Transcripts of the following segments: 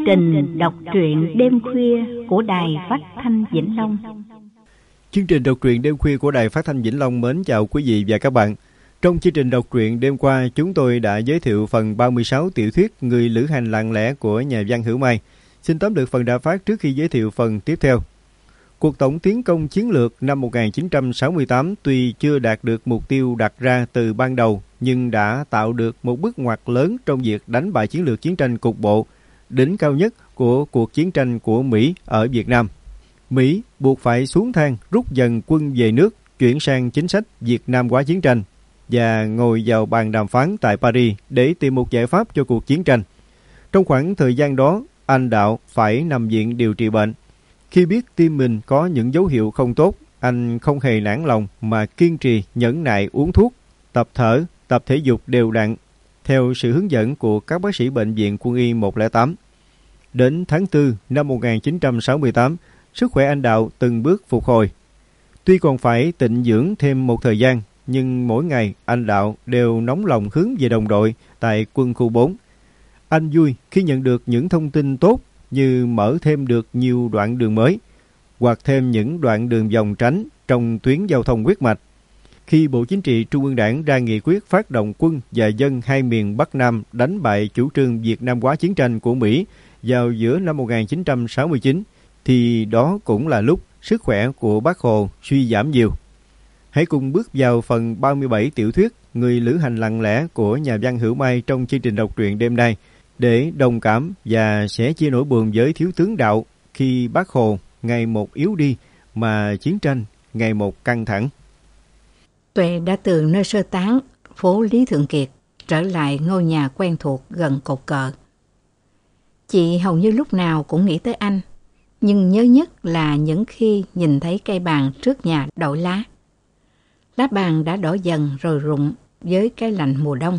trình đọc truyện đêm khuya của Đài Phát thanh Vĩnh Long. Chương trình đọc truyện đêm khuya của Đài Phát thanh Vĩnh Long mến chào quý vị và các bạn. Trong chương trình đọc truyện đêm qua, chúng tôi đã giới thiệu phần 36 tiểu thuyết Người lữ hành lặng lẽ của nhà văn Hữu Mai. Xin tóm lược phần đã phát trước khi giới thiệu phần tiếp theo. Cuộc tổng tiến công chiến lược năm 1968 tuy chưa đạt được mục tiêu đặt ra từ ban đầu, nhưng đã tạo được một bước ngoặt lớn trong việc đánh bại chiến lược chiến tranh cục bộ, đỉnh cao nhất của cuộc chiến tranh của Mỹ ở Việt Nam. Mỹ buộc phải xuống thang rút dần quân về nước, chuyển sang chính sách Việt Nam hóa chiến tranh và ngồi vào bàn đàm phán tại Paris để tìm một giải pháp cho cuộc chiến tranh. Trong khoảng thời gian đó, anh Đạo phải nằm viện điều trị bệnh. Khi biết tim mình có những dấu hiệu không tốt, anh không hề nản lòng mà kiên trì nhẫn nại uống thuốc, tập thở, tập thể dục đều đặn, theo sự hướng dẫn của các bác sĩ bệnh viện Quân y 108. Đến tháng 4 năm 1968, sức khỏe anh Đạo từng bước phục hồi. Tuy còn phải tịnh dưỡng thêm một thời gian, nhưng mỗi ngày anh Đạo đều nóng lòng hướng về đồng đội tại quân khu 4. Anh vui khi nhận được những thông tin tốt như mở thêm được nhiều đoạn đường mới, hoặc thêm những đoạn đường vòng tránh trong tuyến giao thông huyết mạch. Khi Bộ Chính trị Trung ương Đảng ra nghị quyết phát động quân và dân hai miền Bắc Nam đánh bại chủ trương Việt Nam hóa chiến tranh của Mỹ vào giữa năm 1969, thì đó cũng là lúc sức khỏe của Bác Hồ suy giảm nhiều. Hãy cùng bước vào phần 37 tiểu thuyết Người lữ hành lặng lẽ của nhà văn Hữu Mai trong chương trình đọc truyện đêm nay, để đồng cảm và sẻ chia nỗi buồn với thiếu tướng Đạo khi Bác Hồ ngày một yếu đi mà chiến tranh ngày một căng thẳng. Tuệ đã từ nơi sơ tán phố Lý Thường Kiệt trở lại ngôi nhà quen thuộc gần cột cờ. Chị hầu như lúc nào cũng nghĩ tới anh, nhưng nhớ nhất là những khi nhìn thấy cây bàn trước nhà đổi lá. Lá bàn đã đỏ dần rồi rụng với cái lạnh mùa đông.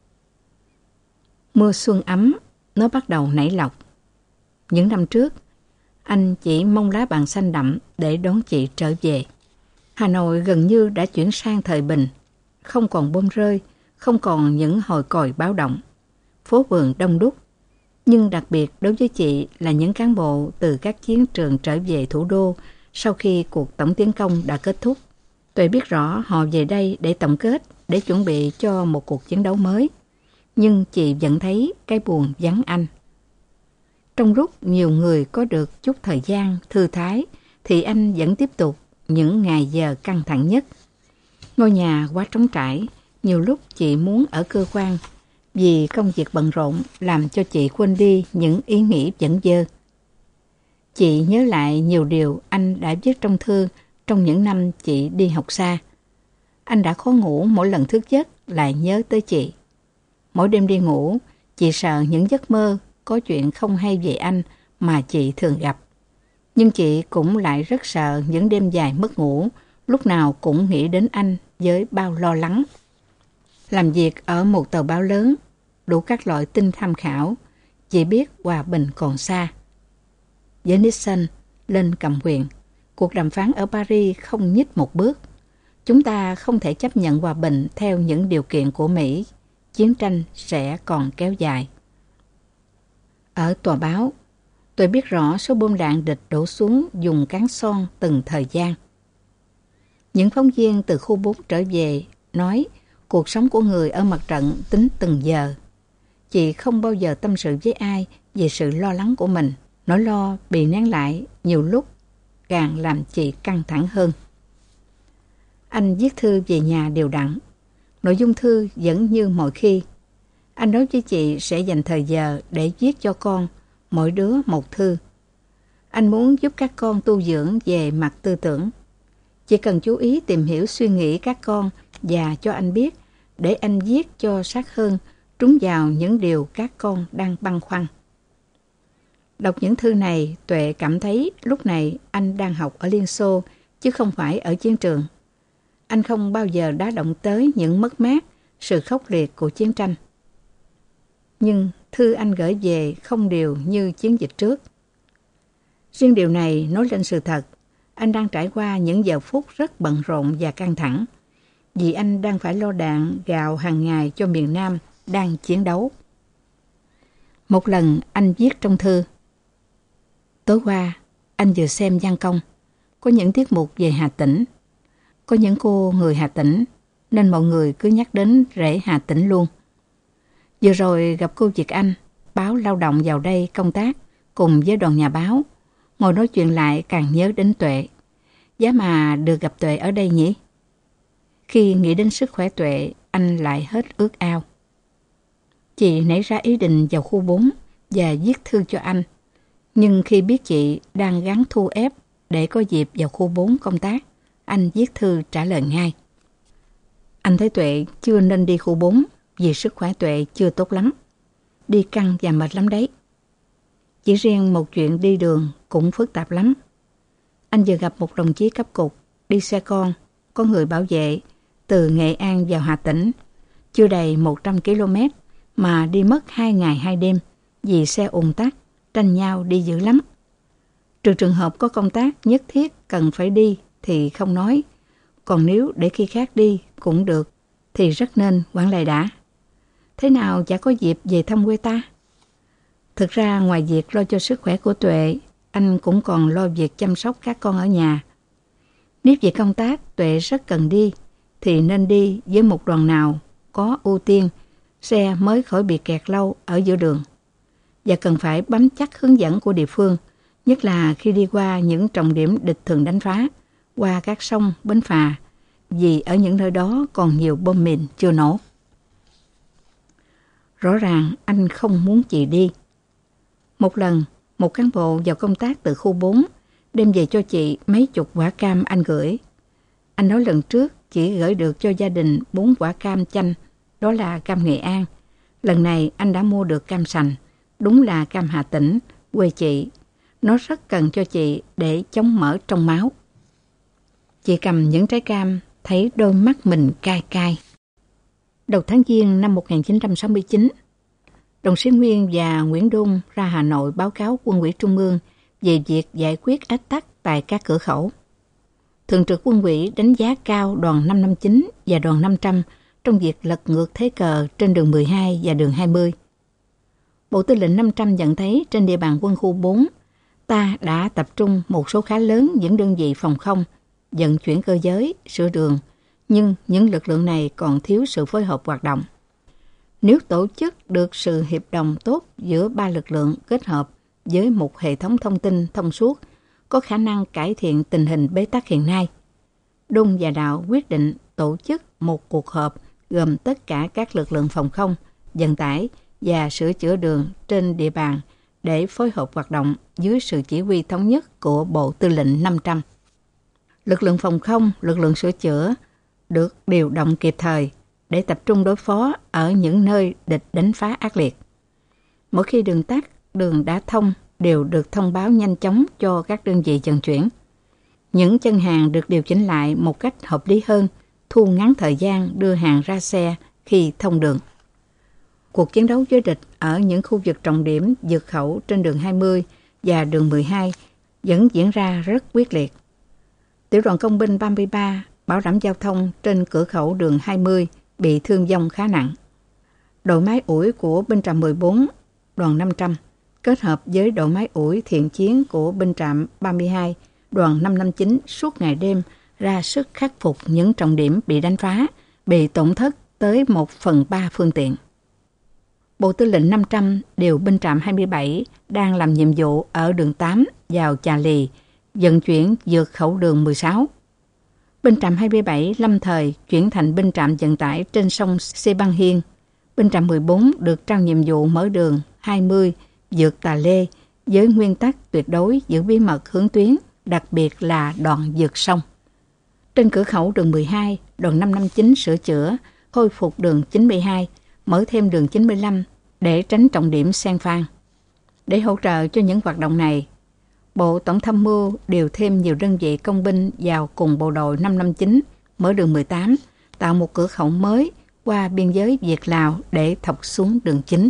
Mưa xuân ấm, nó bắt đầu nảy lọc. Những năm trước, anh chỉ mong lá bàn xanh đậm để đón chị trở về. Hà Nội gần như đã chuyển sang thời bình, không còn bom rơi, không còn những hồi còi báo động. Phố phường đông đúc, nhưng đặc biệt đối với chị là những cán bộ từ các chiến trường trở về thủ đô sau khi cuộc tổng tiến công đã kết thúc. Tuệ biết rõ họ về đây để tổng kết, để chuẩn bị cho một cuộc chiến đấu mới. Nhưng chị vẫn thấy cái buồn vắng anh. Trong lúc nhiều người có được chút thời gian thư thái, thì anh vẫn tiếp tục những ngày giờ căng thẳng nhất. Ngôi nhà quá trống trải, nhiều lúc chị muốn ở cơ quan, vì công việc bận rộn làm cho chị quên đi những ý nghĩ vẩn vơ. Chị nhớ lại nhiều điều anh đã viết trong thư trong những năm chị đi học xa. Anh đã khó ngủ mỗi lần thức giấc lại nhớ tới chị. Mỗi đêm đi ngủ, chị sợ những giấc mơ có chuyện không hay về anh mà chị thường gặp. Nhưng chị cũng lại rất sợ những đêm dài mất ngủ, lúc nào cũng nghĩ đến anh với bao lo lắng. Làm việc ở một tờ báo lớn, đủ các loại tin tham khảo, chị biết hòa bình còn xa. Với Nixon lên cầm quyền, cuộc đàm phán ở Paris không nhích một bước. Chúng ta không thể chấp nhận hòa bình theo những điều kiện của Mỹ. Chiến tranh sẽ còn kéo dài. Ở tòa báo, tôi biết rõ số bom đạn địch đổ xuống dùng cán son từng thời gian. Những phóng viên từ khu 4 trở về nói cuộc sống của người ở mặt trận tính từng giờ. Chị không bao giờ tâm sự với ai về sự lo lắng của mình. Nỗi lo bị nén lại nhiều lúc càng làm chị căng thẳng hơn. Anh viết thư về nhà đều đặn. Nội dung thư vẫn như mọi khi. Anh nói với chị sẽ dành thời giờ để viết cho con, mỗi đứa một thư. Anh muốn giúp các con tu dưỡng về mặt tư tưởng. Chỉ cần chú ý tìm hiểu suy nghĩ các con và cho anh biết, để anh viết cho sát hơn, trúng vào những điều các con đang băn khoăn. Đọc những thư này, Tuệ cảm thấy lúc này anh đang học ở Liên Xô, chứ không phải ở chiến trường. Anh không bao giờ đã động tới những mất mát, sự khốc liệt của chiến tranh. Nhưng thư anh gửi về không đều như chiến dịch trước. Riêng điều này nói lên sự thật, anh đang trải qua những giờ phút rất bận rộn và căng thẳng, vì anh đang phải lo đạn, gạo hàng ngày cho miền Nam đang chiến đấu. Một lần anh viết trong thư, Tối qua, anh vừa xem Văn Công. Có những tiết mục về Hà Tĩnh. Có những cô người Hà Tĩnh, nên mọi người cứ nhắc đến rễ Hà Tĩnh luôn. Vừa rồi gặp cô Việt Anh, báo Lao động vào đây công tác cùng với đoàn nhà báo. Ngồi nói chuyện lại càng nhớ đến Tuệ. Giá mà được gặp Tuệ ở đây nhỉ? Khi nghĩ đến sức khỏe Tuệ, anh lại hết ước ao. Chị nảy ra ý định vào khu 4 và viết thư cho anh. Nhưng khi biết chị đang gắng thu ép để có dịp vào khu 4 công tác, anh viết thư trả lời ngay. Anh thấy Tuệ chưa nên đi khu 4 vì sức khỏe Tuệ chưa tốt lắm. Đi căng và mệt lắm đấy. Chỉ riêng một chuyện đi đường cũng phức tạp lắm. Anh vừa gặp một đồng chí cấp cục đi xe con, có người bảo vệ từ Nghệ An vào Hà Tĩnh, chưa đầy 100 km mà đi mất 2 ngày 2 đêm vì xe ùn tắc, tranh nhau đi dữ lắm. Trừ trường hợp có công tác nhất thiết cần phải đi thì không nói, còn nếu để khi khác đi cũng được thì rất nên quản lại đã. Thế nào chả có dịp về thăm quê ta? Thực ra ngoài việc lo cho sức khỏe của Tuệ, anh cũng còn lo việc chăm sóc các con ở nhà. Nếu về công tác Tuệ rất cần đi, thì nên đi với một đoàn nào có ưu tiên, xe mới khỏi bị kẹt lâu ở giữa đường. Và cần phải bám chắc hướng dẫn của địa phương, nhất là khi đi qua những trọng điểm địch thường đánh phá, qua các sông, bến phà, vì ở những nơi đó còn nhiều bom mìn chưa nổ. Rõ ràng anh không muốn chị đi. Một lần, một cán bộ vào công tác từ khu 4 đem về cho chị mấy chục quả cam anh gửi. Anh nói lần trước chỉ gửi được cho gia đình 4 quả cam chanh, đó là cam Nghệ An. Lần này anh đã mua được cam sành, đúng là cam Hà Tĩnh, quê chị. Nó rất cần cho chị để chống mỡ trong máu. Chị cầm những trái cam, thấy đôi mắt mình cay cay. Đầu tháng Giêng năm 1969, đồng chí Nguyên và Nguyễn Đôn ra Hà Nội báo cáo Quân ủy Trung ương về việc giải quyết ách tắc tại các cửa khẩu. Thường trực Quân ủy đánh giá cao đoàn 559 và đoàn 500 trong việc lật ngược thế cờ trên đường 12 và đường 20. Bộ Tư lệnh 500 nhận thấy trên địa bàn quân khu 4, ta đã tập trung một số khá lớn những đơn vị phòng không, vận chuyển cơ giới, sửa đường, nhưng những lực lượng này còn thiếu sự phối hợp hoạt động. Nếu tổ chức được sự hiệp đồng tốt giữa 3 lực lượng kết hợp với một hệ thống thông tin thông suốt, có khả năng cải thiện tình hình bế tắc hiện nay. Đôn và Đạo quyết định tổ chức một cuộc họp gồm tất cả các lực lượng phòng không, vận tải và sửa chữa đường trên địa bàn để phối hợp hoạt động dưới sự chỉ huy thống nhất của Bộ Tư lệnh 500. Lực lượng phòng không, lực lượng sửa chữa được điều động kịp thời để tập trung đối phó ở những nơi địch đánh phá ác liệt. Mỗi khi đường tắc, đường đã thông đều được thông báo nhanh chóng cho các đơn vị vận chuyển. Những chân hàng được điều chỉnh lại một cách hợp lý hơn, thu ngắn thời gian đưa hàng ra xe khi thông đường. Cuộc chiến đấu với địch ở những khu vực trọng điểm vượt khẩu trên đường 20 và đường 12 vẫn diễn ra rất quyết liệt. Tiểu đoàn công binh 33 bảo đảm giao thông trên cửa khẩu đường 20 bị thương vong khá nặng. Đội máy ủi của binh trạm 14, đoàn 500, kết hợp với đội máy ủi thiện chiến của binh trạm 32, đoàn 559 suốt ngày đêm ra sức khắc phục những trọng điểm bị đánh phá, bị tổn thất tới 1/3 phương tiện. Bộ Tư lệnh 500 điều binh trạm 27 đang làm nhiệm vụ ở đường 8 vào Chà Lì, vận chuyển vượt khẩu đường 16. Binh trạm 27 lâm thời chuyển thành binh trạm vận tải trên sông Sê Băng Hiên. Binh trạm 14 được trao nhiệm vụ mở đường 20 vượt Tà Lê với nguyên tắc tuyệt đối giữ bí mật hướng tuyến, đặc biệt là đoạn vượt sông. Trên cửa khẩu đường 12, đoàn 559 sửa chữa, khôi phục đường 92, mở thêm đường 95 để tránh trọng điểm xen phan. Để hỗ trợ cho những hoạt động này, Bộ Tổng tham mưu điều thêm nhiều đơn vị công binh vào cùng bộ đội 559 mở đường 18, tạo một cửa khẩu mới qua biên giới Việt-Lào để thọc xuống đường chính.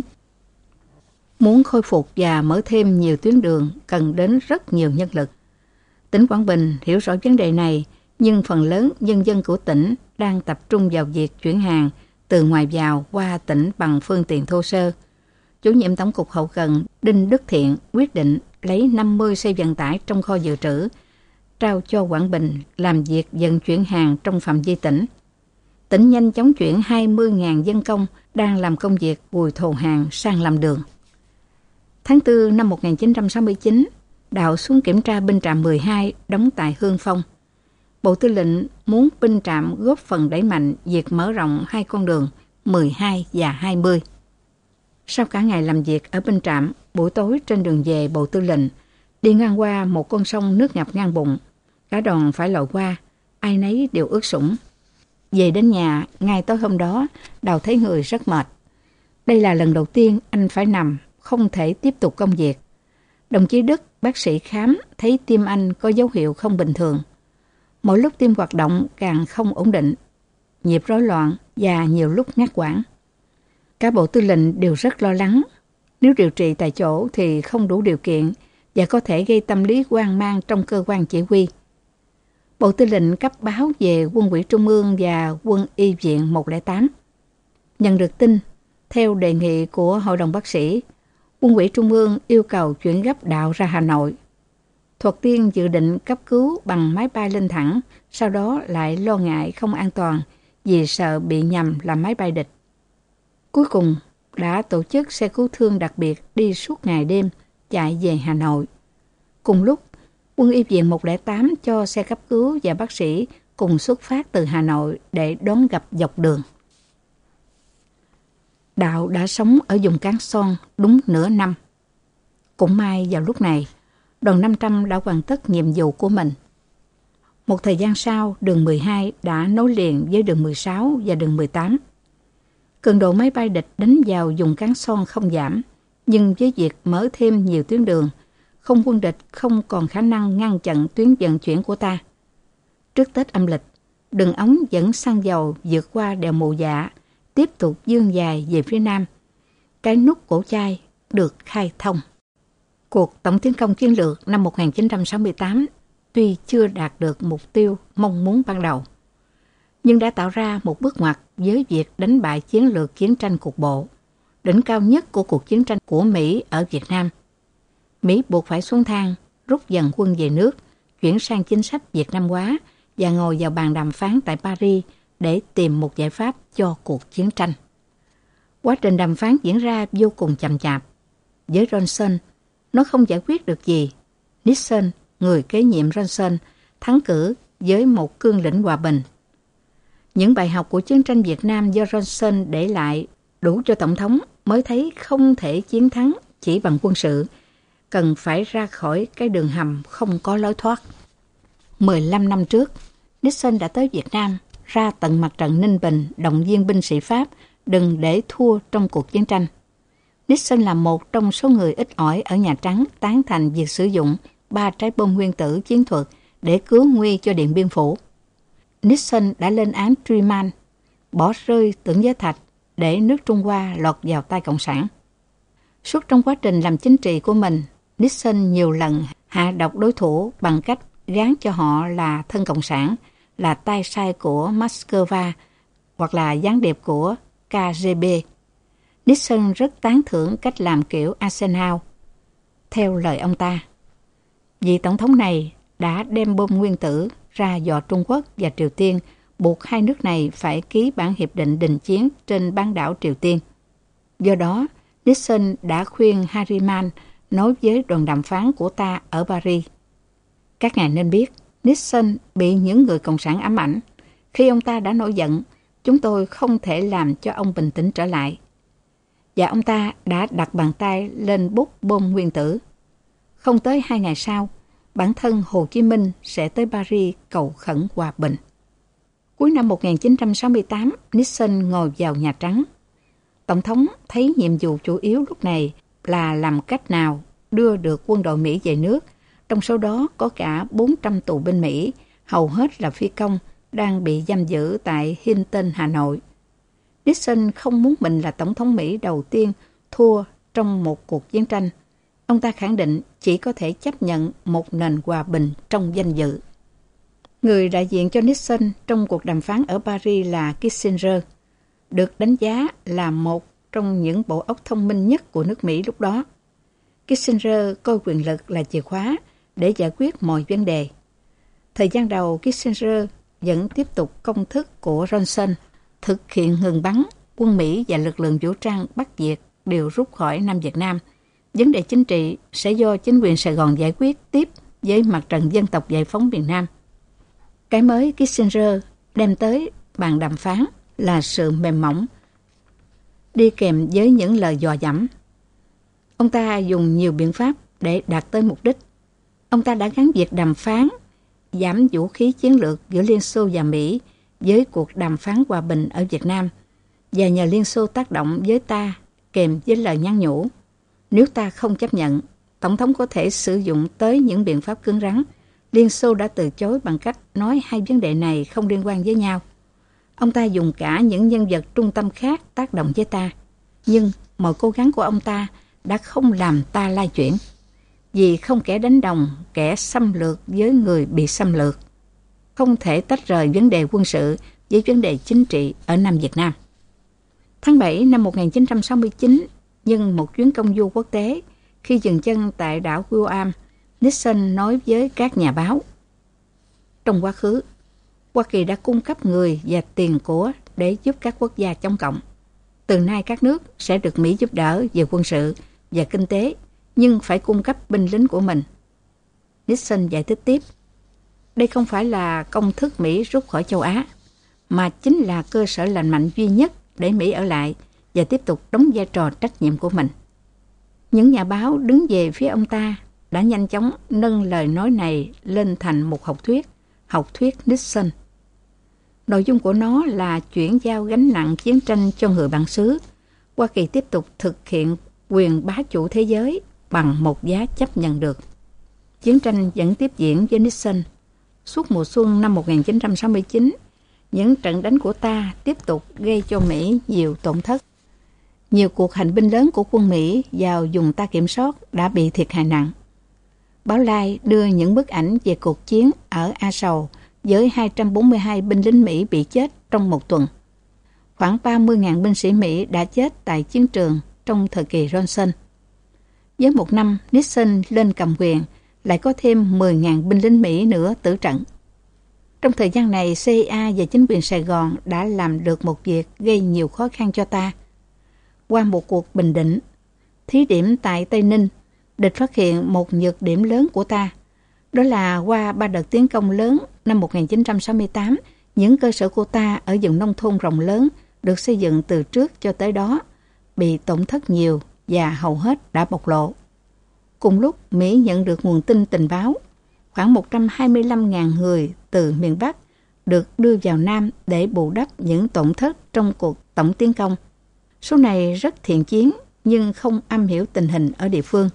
Muốn khôi phục và mở thêm nhiều tuyến đường cần đến rất nhiều nhân lực. Tỉnh Quảng Bình hiểu rõ vấn đề này, nhưng phần lớn nhân dân của tỉnh đang tập trung vào việc chuyển hàng từ ngoài vào qua tỉnh bằng phương tiện thô sơ. chủ nhiệm Tổng cục Hậu cần Đinh Đức Thiện quyết định lấy 50 xe vận tải trong kho dự trữ, trao cho Quảng Bình làm việc vận chuyển hàng trong phạm vi tỉnh. Tỉnh nhanh chóng chuyển 20.000 dân công đang làm công việc bùi thồ hàng sang làm đường. Tháng 4 năm 1969, Đạo xuống kiểm tra binh trạm 12 đóng tại Hương Phong. Bộ Tư lệnh muốn binh trạm góp phần đẩy mạnh việc mở rộng hai con đường 12 và 20. Sau cả ngày làm việc ở binh trạm, buổi tối trên đường về Bộ Tư lệnh, đi ngang qua một con sông nước ngập ngang bụng. Cả đoàn phải lội qua, ai nấy đều ướt sũng. Về đến nhà, ngay tối hôm đó, Đào thấy người rất mệt. Đây là lần đầu tiên anh phải nằm, không thể tiếp tục công việc. Đồng chí Đức, bác sĩ khám, thấy tim anh có dấu hiệu không bình thường. Mỗi lúc tim hoạt động càng không ổn định, nhịp rối loạn và nhiều lúc ngắt quãng. Cả Bộ Tư lệnh đều rất lo lắng. Nếu điều trị tại chỗ thì không đủ điều kiện và có thể gây tâm lý hoang mang trong cơ quan chỉ huy. Bộ Tư lệnh cấp báo về Quân ủy Trung ương và Quân y viện 108. Nhận được tin, theo đề nghị của Hội đồng bác sĩ, Quân ủy Trung ương yêu cầu chuyển gấp Đạo ra Hà Nội. Thuật tiên dự định cấp cứu bằng máy bay lên thẳng, sau đó lại lo ngại không an toàn vì sợ bị nhầm làm máy bay địch. Cuối cùng đã tổ chức xe cứu thương đặc biệt đi suốt ngày đêm chạy về Hà Nội. Cùng lúc, Quân y viện 108 cho xe cấp cứu và bác sĩ cùng xuất phát từ Hà Nội để đón gặp dọc đường. Đạo đã sống ở vùng Cán Son đúng nửa năm. Cũng may vào lúc này, đoàn 500 đã hoàn tất nhiệm vụ của mình. Một thời gian sau, đường 12 đã nối liền với đường 16 và đường 18. Cường độ máy bay địch đánh vào vùng Cán Son không giảm, nhưng với việc mở thêm nhiều tuyến đường, không quân địch không còn khả năng ngăn chặn tuyến vận chuyển của ta. Trước Tết âm lịch, đường ống dẫn xăng dầu vượt qua đèo Mộ Dạ, tiếp tục vươn dài về phía nam. Cái nút Cổ Chai được khai thông. Cuộc tổng tiến công chiến lược năm 1968 tuy chưa đạt được mục tiêu mong muốn ban đầu, nhưng đã tạo ra một bước ngoặt với việc đánh bại chiến lược chiến tranh cục bộ, đỉnh cao nhất của cuộc chiến tranh của Mỹ ở Việt Nam. Mỹ buộc phải xuống thang, rút dần quân về nước, chuyển sang chính sách Việt Nam hóa và ngồi vào bàn đàm phán tại Paris để tìm một giải pháp cho cuộc chiến tranh. Quá trình đàm phán diễn ra vô cùng chậm chạp. Với Johnson, nó không giải quyết được gì. Nixon, người kế nhiệm Johnson, thắng cử với một cương lĩnh hòa bình. Những bài học của chiến tranh Việt Nam do Johnson để lại đủ cho Tổng thống mới thấy không thể chiến thắng chỉ bằng quân sự, cần phải ra khỏi cái đường hầm không có lối thoát. 15 năm trước, Nixon đã tới Việt Nam, ra tận mặt trận Ninh Bình động viên binh sĩ Pháp đừng để thua trong cuộc chiến tranh. Nixon là một trong số người ít ỏi ở Nhà Trắng tán thành việc sử dụng 3 trái bom nguyên tử chiến thuật để cứu nguy cho Điện Biên Phủ. Nixon đã lên án Truman, bỏ rơi Tưởng Giới Thạch để nước Trung Hoa lọt vào tay Cộng sản. Suốt trong quá trình làm chính trị của mình, Nixon nhiều lần hạ độc đối thủ bằng cách gán cho họ là thân Cộng sản, là tay sai của Moscow hoặc là gián điệp của KGB. Nixon rất tán thưởng cách làm kiểu Eisenhower. Theo lời ông ta, vị tổng thống này đã đem bom nguyên tử ra dò Trung Quốc và Triều Tiên, buộc hai nước này phải ký bản hiệp định đình chiến trên bán đảo Triều Tiên. Do đó, Nixon đã khuyên Harriman nói với đoàn đàm phán của ta ở Paris. Các ngài nên biết, Nixon bị những người Cộng sản ám ảnh. Khi ông ta đã nổi giận, chúng tôi không thể làm cho ông bình tĩnh trở lại. Và ông ta đã đặt bàn tay lên bút bom nguyên tử. Không tới 2 ngày sau, bản thân Hồ Chí Minh sẽ tới Paris cầu khẩn hòa bình. Cuối năm 1968, Nixon ngồi vào Nhà Trắng. Tổng thống thấy nhiệm vụ chủ yếu lúc này là làm cách nào đưa được quân đội Mỹ về nước, trong số đó có cả 400 tù binh Mỹ, hầu hết là phi công, đang bị giam giữ tại Hilton, Hà Nội. Nixon không muốn mình là tổng thống Mỹ đầu tiên thua trong một cuộc chiến tranh. Ông ta khẳng định chỉ có thể chấp nhận một nền hòa bình trong danh dự. Người đại diện cho Nixon trong cuộc đàm phán ở Paris là Kissinger, được đánh giá là một trong những bộ óc thông minh nhất của nước Mỹ lúc đó. Kissinger coi quyền lực là chìa khóa để giải quyết mọi vấn đề. Thời gian đầu, Kissinger vẫn tiếp tục công thức của Johnson, thực hiện ngừng bắn, quân Mỹ và lực lượng vũ trang Bắc Việt đều rút khỏi Nam Việt Nam. Vấn đề chính trị sẽ do chính quyền Sài Gòn giải quyết tiếp với mặt trận dân tộc giải phóng miền Nam. Cái mới Kissinger đem tới bàn đàm phán là sự mềm mỏng, đi kèm với những lời dò dẫm. Ông ta dùng nhiều biện pháp để đạt tới mục đích. Ông ta đã gắn việc đàm phán giảm vũ khí chiến lược giữa Liên Xô và Mỹ với cuộc đàm phán hòa bình ở Việt Nam, và nhờ Liên Xô tác động với ta kèm với lời nhắn nhủ. Nếu ta không chấp nhận, Tổng thống có thể sử dụng tới những biện pháp cứng rắn. Liên Xô đã từ chối bằng cách nói hai vấn đề này không liên quan với nhau. Ông ta dùng cả những nhân vật trung tâm khác tác động với ta. Nhưng mọi cố gắng của ông ta đã không làm ta lai chuyển. Vì không kẻ đánh đồng, kẻ xâm lược với người bị xâm lược. Không thể tách rời vấn đề quân sự với vấn đề chính trị ở Nam Việt Nam. Tháng 7 năm 1969, nhân một chuyến công du quốc tế, khi dừng chân tại đảo Guam, Nixon nói với các nhà báo: trong quá khứ, Hoa Kỳ đã cung cấp người và tiền của để giúp các quốc gia chống cộng. Từ nay các nước sẽ được Mỹ giúp đỡ về quân sự và kinh tế, nhưng phải cung cấp binh lính của mình. Nixon giải thích tiếp: đây không phải là công thức Mỹ rút khỏi châu Á, mà chính là cơ sở lành mạnh duy nhất để Mỹ ở lại và tiếp tục đóng vai trò trách nhiệm của mình. Những nhà báo đứng về phía ông ta đã nhanh chóng nâng lời nói này lên thành một học thuyết Nixon. Nội dung của nó là chuyển giao gánh nặng chiến tranh cho người bản xứ. Hoa Kỳ tiếp tục thực hiện quyền bá chủ thế giới bằng một giá chấp nhận được. Chiến tranh vẫn tiếp diễn với Nixon. Suốt mùa xuân năm 1969, những trận đánh của ta tiếp tục gây cho Mỹ nhiều tổn thất. Nhiều cuộc hành binh lớn của quân Mỹ vào vùng ta kiểm soát đã bị thiệt hại nặng. Báo Lai đưa những bức ảnh về cuộc chiến ở A Sầu với 242 binh lính Mỹ bị chết trong một tuần. Khoảng 30.000 binh sĩ Mỹ đã chết tại chiến trường trong thời kỳ Johnson. Với một năm Nixon lên cầm quyền, lại có thêm 10.000 binh lính Mỹ nữa tử trận. Trong thời gian này, CIA và chính quyền Sài Gòn đã làm được một việc gây nhiều khó khăn cho ta. Qua một cuộc bình định, thí điểm tại Tây Ninh, địch phát hiện một nhược điểm lớn của ta. Đó là qua 3 đợt tiến công lớn năm 1968, những cơ sở của ta ở vùng nông thôn rộng lớn được xây dựng từ trước cho tới đó bị tổn thất nhiều và hầu hết đã bộc lộ. Cùng lúc, Mỹ nhận được nguồn tin tình báo, khoảng 125.000 người từ miền Bắc được đưa vào Nam để bù đắp những tổn thất trong cuộc tổng tiến công. Số này rất thiện chiến nhưng không am hiểu tình hình ở địa phương.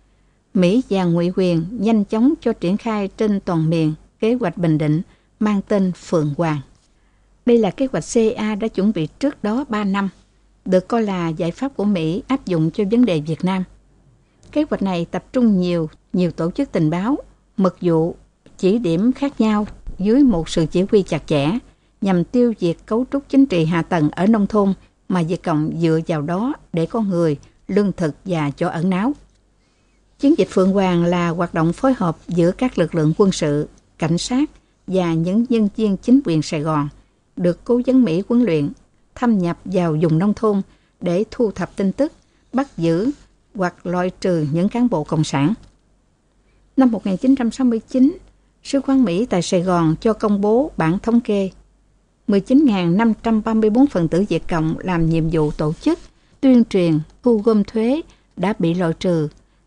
Mỹ và Ngụy Quyền nhanh chóng cho triển khai trên toàn miền kế hoạch bình định mang tên Phượng Hoàng. Đây là kế hoạch CIA đã chuẩn bị trước đó 3 năm, được coi là giải pháp của Mỹ áp dụng cho vấn đề Việt Nam. Kế hoạch này tập trung nhiều tổ chức tình báo, mật vụ, chỉ điểm khác nhau dưới một sự chỉ huy chặt chẽ nhằm tiêu diệt cấu trúc chính trị hạ tầng ở nông thôn mà Việt Cộng dựa vào đó để có người, lương thực và chỗ ẩn náu. Chiến dịch Phượng Hoàng là hoạt động phối hợp giữa các lực lượng quân sự, cảnh sát và những nhân viên chính quyền Sài Gòn được cố vấn Mỹ huấn luyện, thâm nhập vào vùng nông thôn để thu thập tin tức, bắt giữ hoặc loại trừ những cán bộ cộng sản. Năm 1969, Sứ quán Mỹ tại Sài Gòn cho công bố bản thống kê. 19.534 phần tử Việt Cộng làm nhiệm vụ tổ chức, tuyên truyền, thu gom thuế đã bị loại trừ,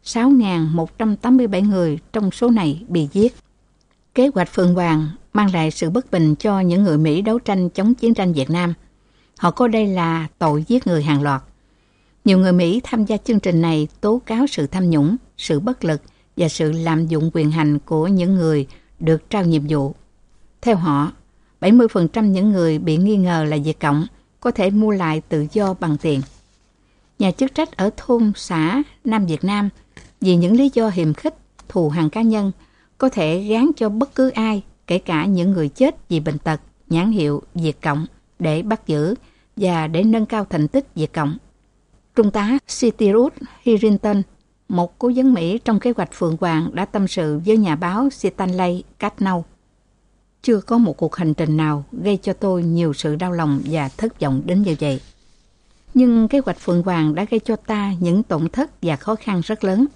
6.187 người trong số này bị giết. Kế hoạch Phượng Hoàng mang lại sự bất bình cho những người Mỹ đấu tranh chống chiến tranh Việt Nam. Họ coi đây là tội giết người hàng loạt. Nhiều người Mỹ tham gia chương trình này tố cáo sự tham nhũng, sự bất lực và sự lạm dụng quyền hành của những người được trao nhiệm vụ. Theo họ, 70% những người bị nghi ngờ là Việt Cộng có thể mua lại tự do bằng tiền. Nhà chức trách ở thôn xã Nam Việt Nam vì những lý do hiềm khích, thù hằn cá nhân có thể gán cho bất cứ ai, kể cả những người chết vì bệnh tật, nhãn hiệu Việt Cộng để bắt giữ và để nâng cao thành tích Việt Cộng. Trung tá Cyrus Harrington, một cố vấn Mỹ trong kế hoạch Phượng Hoàng, đã tâm sự với nhà báo Stanley Cashnow. Chưa có một cuộc hành trình nào gây cho tôi nhiều sự đau lòng và thất vọng đến như vậy. Nhưng kế hoạch Phượng Hoàng đã gây cho ta những tổn thất và khó khăn rất lớn.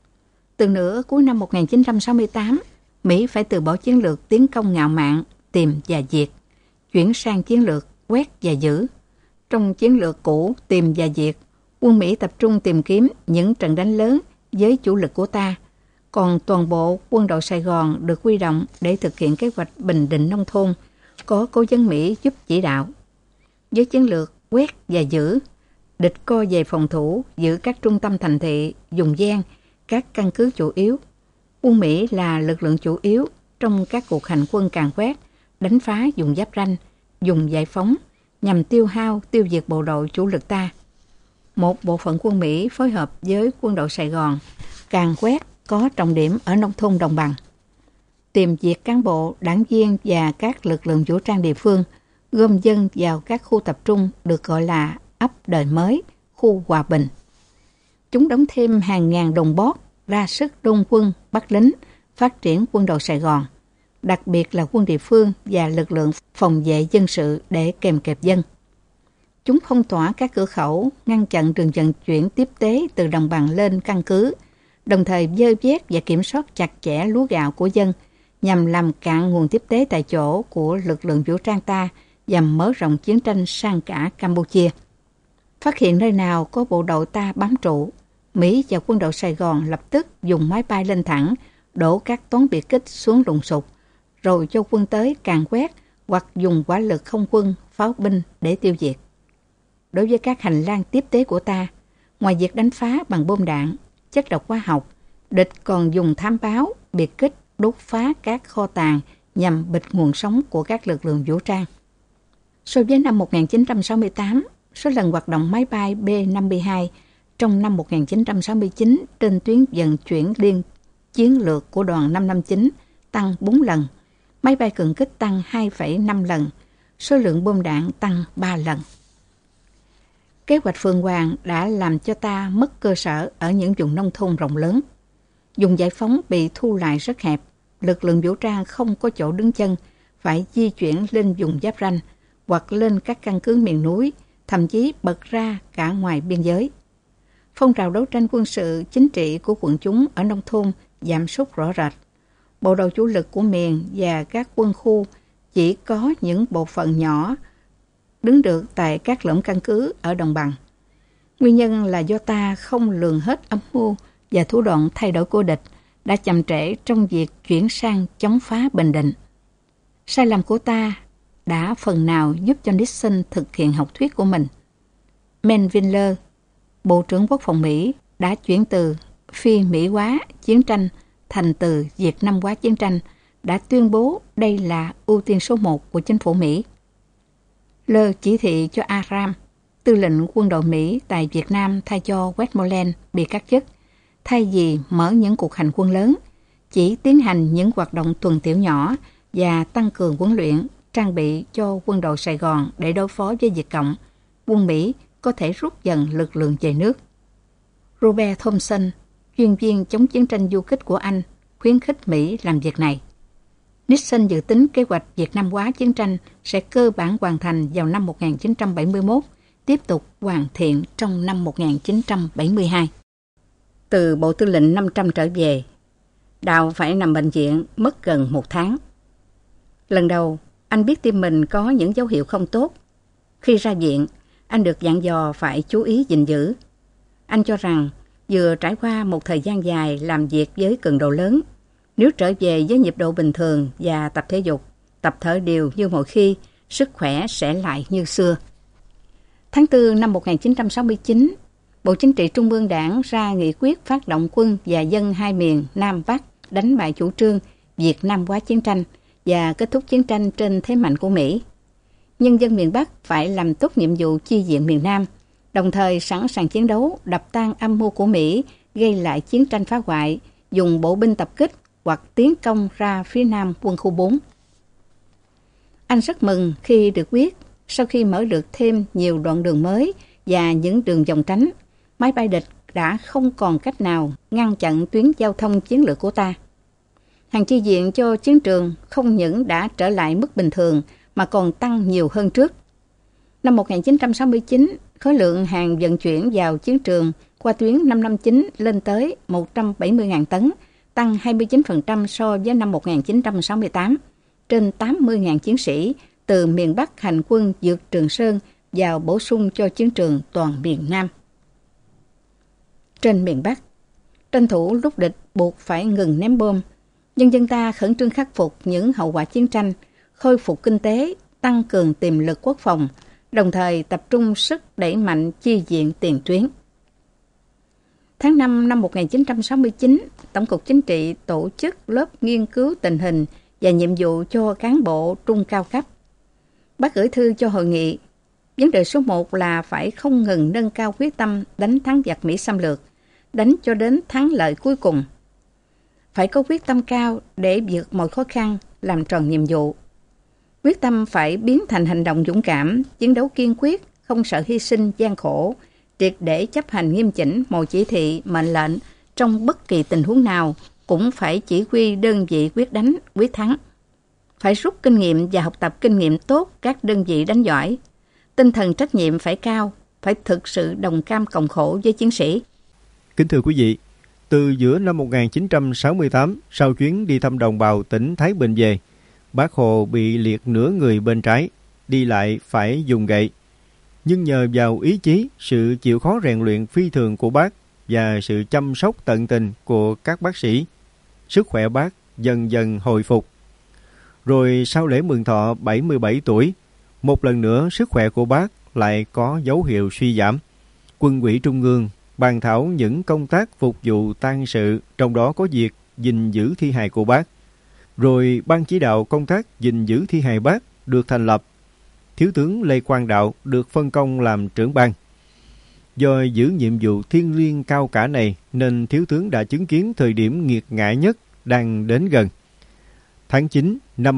Từ nửa cuối năm 1968, Mỹ phải từ bỏ chiến lược tiến công ngạo mạn, tìm và diệt, chuyển sang chiến lược quét và giữ. Trong chiến lược cũ tìm và diệt, quân Mỹ tập trung tìm kiếm những trận đánh lớn với chủ lực của ta, còn toàn bộ quân đội Sài Gòn được huy động để thực hiện kế hoạch bình định nông thôn, có cố vấn Mỹ giúp chỉ đạo. Với chiến lược quét và giữ, địch co về phòng thủ, giữ các trung tâm thành thị, dùng gian, các căn cứ chủ yếu. Quân Mỹ là lực lượng chủ yếu trong các cuộc hành quân càn quét, đánh phá vùng giáp ranh, dùng giải phóng, nhằm tiêu hao, tiêu diệt bộ đội chủ lực ta. Một bộ phận quân Mỹ phối hợp với quân đội Sài Gòn, càn quét có trọng điểm ở nông thôn đồng bằng. Tìm diệt cán bộ, đảng viên và các lực lượng vũ trang địa phương, gom dân vào các khu tập trung được gọi là ấp Đời Mới, khu Hòa Bình. Chúng đóng thêm hàng ngàn đồng bót ra sức đông quân, bắt lính, phát triển quân đội Sài Gòn, đặc biệt là quân địa phương và lực lượng phòng vệ dân sự để kèm kẹp dân. Chúng phong tỏa các cửa khẩu, ngăn chặn đường vận chuyển tiếp tế từ đồng bằng lên căn cứ, đồng thời vơ vét và kiểm soát chặt chẽ lúa gạo của dân, nhằm làm cạn nguồn tiếp tế tại chỗ của lực lượng vũ trang ta và mở rộng chiến tranh sang cả Campuchia. Phát hiện nơi nào có bộ đội ta bám trụ, Mỹ và quân đội Sài Gòn lập tức dùng máy bay lên thẳng, đổ các toán biệt kích xuống lùng sục, rồi cho quân tới càn quét hoặc dùng hỏa lực không quân, pháo binh để tiêu diệt. Đối với các hành lang tiếp tế của ta, ngoài việc đánh phá bằng bom đạn, chất độc hóa học, địch còn dùng thám báo, biệt kích đốt phá các kho tàng nhằm bịt nguồn sống của các lực lượng vũ trang. So với năm 1968, số lần hoạt động máy bay B-52 trong năm 1969 trên tuyến vận chuyển liên chiến lược của đoàn 559 tăng 4 lần, máy bay cường kích tăng 2,5 lần, số lượng bom đạn tăng 3 lần. Kế hoạch Phượng Hoàng đã làm cho ta mất cơ sở ở những vùng nông thôn rộng lớn. Vùng giải phóng bị thu lại rất hẹp, lực lượng vũ trang không có chỗ đứng chân, phải di chuyển lên vùng giáp ranh hoặc lên các căn cứ miền núi, thậm chí bật ra cả ngoài biên giới. Phong trào đấu tranh quân sự chính trị của quần chúng ở nông thôn giảm sút rõ rệt. Bộ đội chủ lực của miền và các quân khu chỉ có những bộ phận nhỏ đứng được tại các lõm căn cứ ở đồng bằng. Nguyên nhân là do ta không lường hết âm mưu và thủ đoạn thay đổi của địch, đã chậm trễ trong việc chuyển sang chống phá Bình Định. Sai lầm của ta đã phần nào giúp cho Nixon thực hiện học thuyết của mình. Melville, Bộ trưởng Quốc phòng Mỹ, đã chuyển từ phi Mỹ hóa chiến tranh thành từ Việt Nam hóa chiến tranh, đã tuyên bố đây là ưu tiên số 1 của chính phủ Mỹ. Lơ chỉ thị cho Aram, tư lệnh quân đội Mỹ tại Việt Nam thay cho Westmoreland bị cắt chức, thay vì mở những cuộc hành quân lớn, chỉ tiến hành những hoạt động tuần tiểu nhỏ và tăng cường huấn luyện, trang bị cho quân đội Sài Gòn để đối phó với Việt Cộng. Quân Mỹ có thể rút dần lực lượng về nước. Robert Thompson, chuyên viên chống chiến tranh du kích của Anh, khuyến khích Mỹ làm việc này. Nixon dự tính kế hoạch Việt Nam hóa chiến tranh sẽ cơ bản hoàn thành vào năm 1971, tiếp tục hoàn thiện trong năm 1972. Từ Bộ Tư lệnh 500 trở về, Đào phải nằm bệnh viện mất gần 1 tháng. Lần đầu, anh biết tim mình có những dấu hiệu không tốt. Khi ra viện, anh được dặn dò phải chú ý gìn giữ. Anh cho rằng vừa trải qua một thời gian dài làm việc với cường độ lớn, nếu trở về với nhịp độ bình thường và tập thể dục, tập thở đều như mọi khi, sức khỏe sẽ lại như xưa. Tháng 4 năm 1969, Bộ Chính trị Trung ương Đảng ra nghị quyết phát động quân và dân hai miền Nam Bắc đánh bại chủ trương Việt Nam hóa chiến tranh và kết thúc chiến tranh trên thế mạnh của Mỹ. Nhân dân miền Bắc phải làm tốt nhiệm vụ chi viện miền Nam, đồng thời sẵn sàng chiến đấu đập tan âm mưu của Mỹ gây lại chiến tranh phá hoại, dùng bộ binh tập kích hoặc tiến công ra phía Nam quân khu 4. Anh rất mừng khi được biết, sau khi mở được thêm nhiều đoạn đường mới và những đường vòng tránh, máy bay địch đã không còn cách nào ngăn chặn tuyến giao thông chiến lược của ta. Hàng chi viện cho chiến trường không những đã trở lại mức bình thường mà còn tăng nhiều hơn trước. Năm 1969, khối lượng hàng vận chuyển vào chiến trường qua tuyến 559 lên tới 170.000 tấn, tăng 29% so với năm 1968. Trên 80.000 chiến sĩ từ miền Bắc hành quân vượt Trường Sơn vào bổ sung cho chiến trường toàn miền Nam. Trên miền Bắc, tranh thủ lúc địch buộc phải ngừng ném bom, nhân dân ta khẩn trương khắc phục những hậu quả chiến tranh, khôi phục kinh tế, tăng cường tiềm lực quốc phòng, đồng thời tập trung sức đẩy mạnh chi viện tiền tuyến. Tháng 5 năm 1969, Tổng cục Chính trị tổ chức lớp nghiên cứu tình hình và nhiệm vụ cho cán bộ trung cao cấp. Bác gửi thư cho hội nghị. Vấn đề số 1 là phải không ngừng nâng cao quyết tâm đánh thắng giặc Mỹ xâm lược, đánh cho đến thắng lợi cuối cùng. Phải có quyết tâm cao để vượt mọi khó khăn, làm tròn nhiệm vụ. Quyết tâm phải biến thành hành động dũng cảm, chiến đấu kiên quyết, không sợ hy sinh gian khổ, triệt để chấp hành nghiêm chỉnh mọi chỉ thị, mệnh lệnh trong bất kỳ tình huống nào, cũng phải chỉ huy đơn vị quyết đánh, quyết thắng. Phải rút kinh nghiệm và học tập kinh nghiệm tốt các đơn vị đánh giỏi. Tinh thần trách nhiệm phải cao, phải thực sự đồng cam cộng khổ với chiến sĩ. Kính thưa quý vị, từ giữa năm 1968, sau chuyến đi thăm đồng bào tỉnh Thái Bình về, Bác Hồ bị liệt nửa người bên trái, đi lại phải dùng gậy. Nhưng nhờ vào ý chí, sự chịu khó rèn luyện phi thường của bác và sự chăm sóc tận tình của các bác sĩ, sức khỏe bác dần dần hồi phục. Rồi sau lễ mừng thọ 77 tuổi, một lần nữa sức khỏe của bác lại có dấu hiệu suy giảm. Quân ủy Trung ương bàn thảo những công tác phục vụ tang sự, trong đó có việc gìn giữ thi hài của bác. Rồi ban chỉ đạo công tác gìn giữ thi hài bác được thành lập. Thiếu tướng Lê Quang Đạo được phân công làm trưởng ban. Do giữ nhiệm vụ thiêng liêng cao cả này nên thiếu tướng đã chứng kiến thời điểm nghiệt ngã nhất đang đến gần. Tháng 9 năm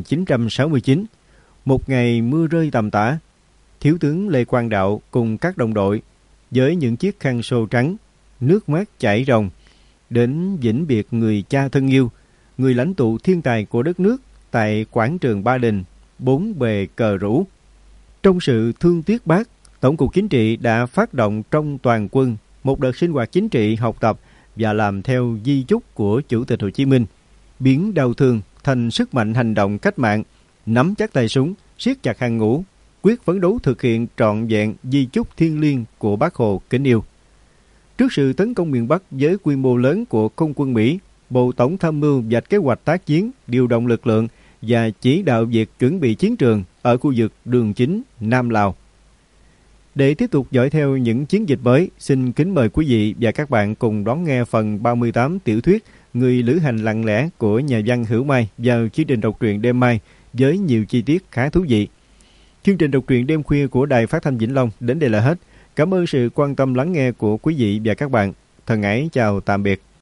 1969, một ngày mưa rơi tầm tã, thiếu tướng Lê Quang Đạo cùng các đồng đội với những chiếc khăn xô trắng, nước mắt chảy ròng, đến vĩnh biệt người cha thân yêu, người lãnh tụ thiên tài của đất nước tại quảng trường Ba Đình, bốn bề cờ rủ. Trong sự thương tiếc bác, Tổng cục Chính trị đã phát động trong toàn quân một đợt sinh hoạt chính trị, học tập và làm theo di chúc của Chủ tịch Hồ Chí Minh, biến đau thương thành sức mạnh hành động cách mạng, nắm chắc tay súng, siết chặt hàng ngũ, quyết phấn đấu thực hiện trọn vẹn di chúc thiêng liêng của Bác Hồ kính yêu. Trước sự tấn công miền Bắc với quy mô lớn của không quân Mỹ, Bộ Tổng tham mưu vạch kế hoạch tác chiến, điều động lực lượng và chỉ đạo việc chuẩn bị chiến trường ở khu vực Đường Chính, Nam Lào. Để tiếp tục dõi theo những chiến dịch mới, xin kính mời quý vị và các bạn cùng đón nghe phần 38 tiểu thuyết Người lữ hành lặng lẽ của nhà văn Hữu Mai vào chương trình đọc truyện đêm mai với nhiều chi tiết khá thú vị. Chương trình đọc truyện đêm khuya của Đài Phát thanh Vĩnh Long đến đây là hết. Cảm ơn sự quan tâm lắng nghe của quý vị và các bạn. Thân ái chào tạm biệt.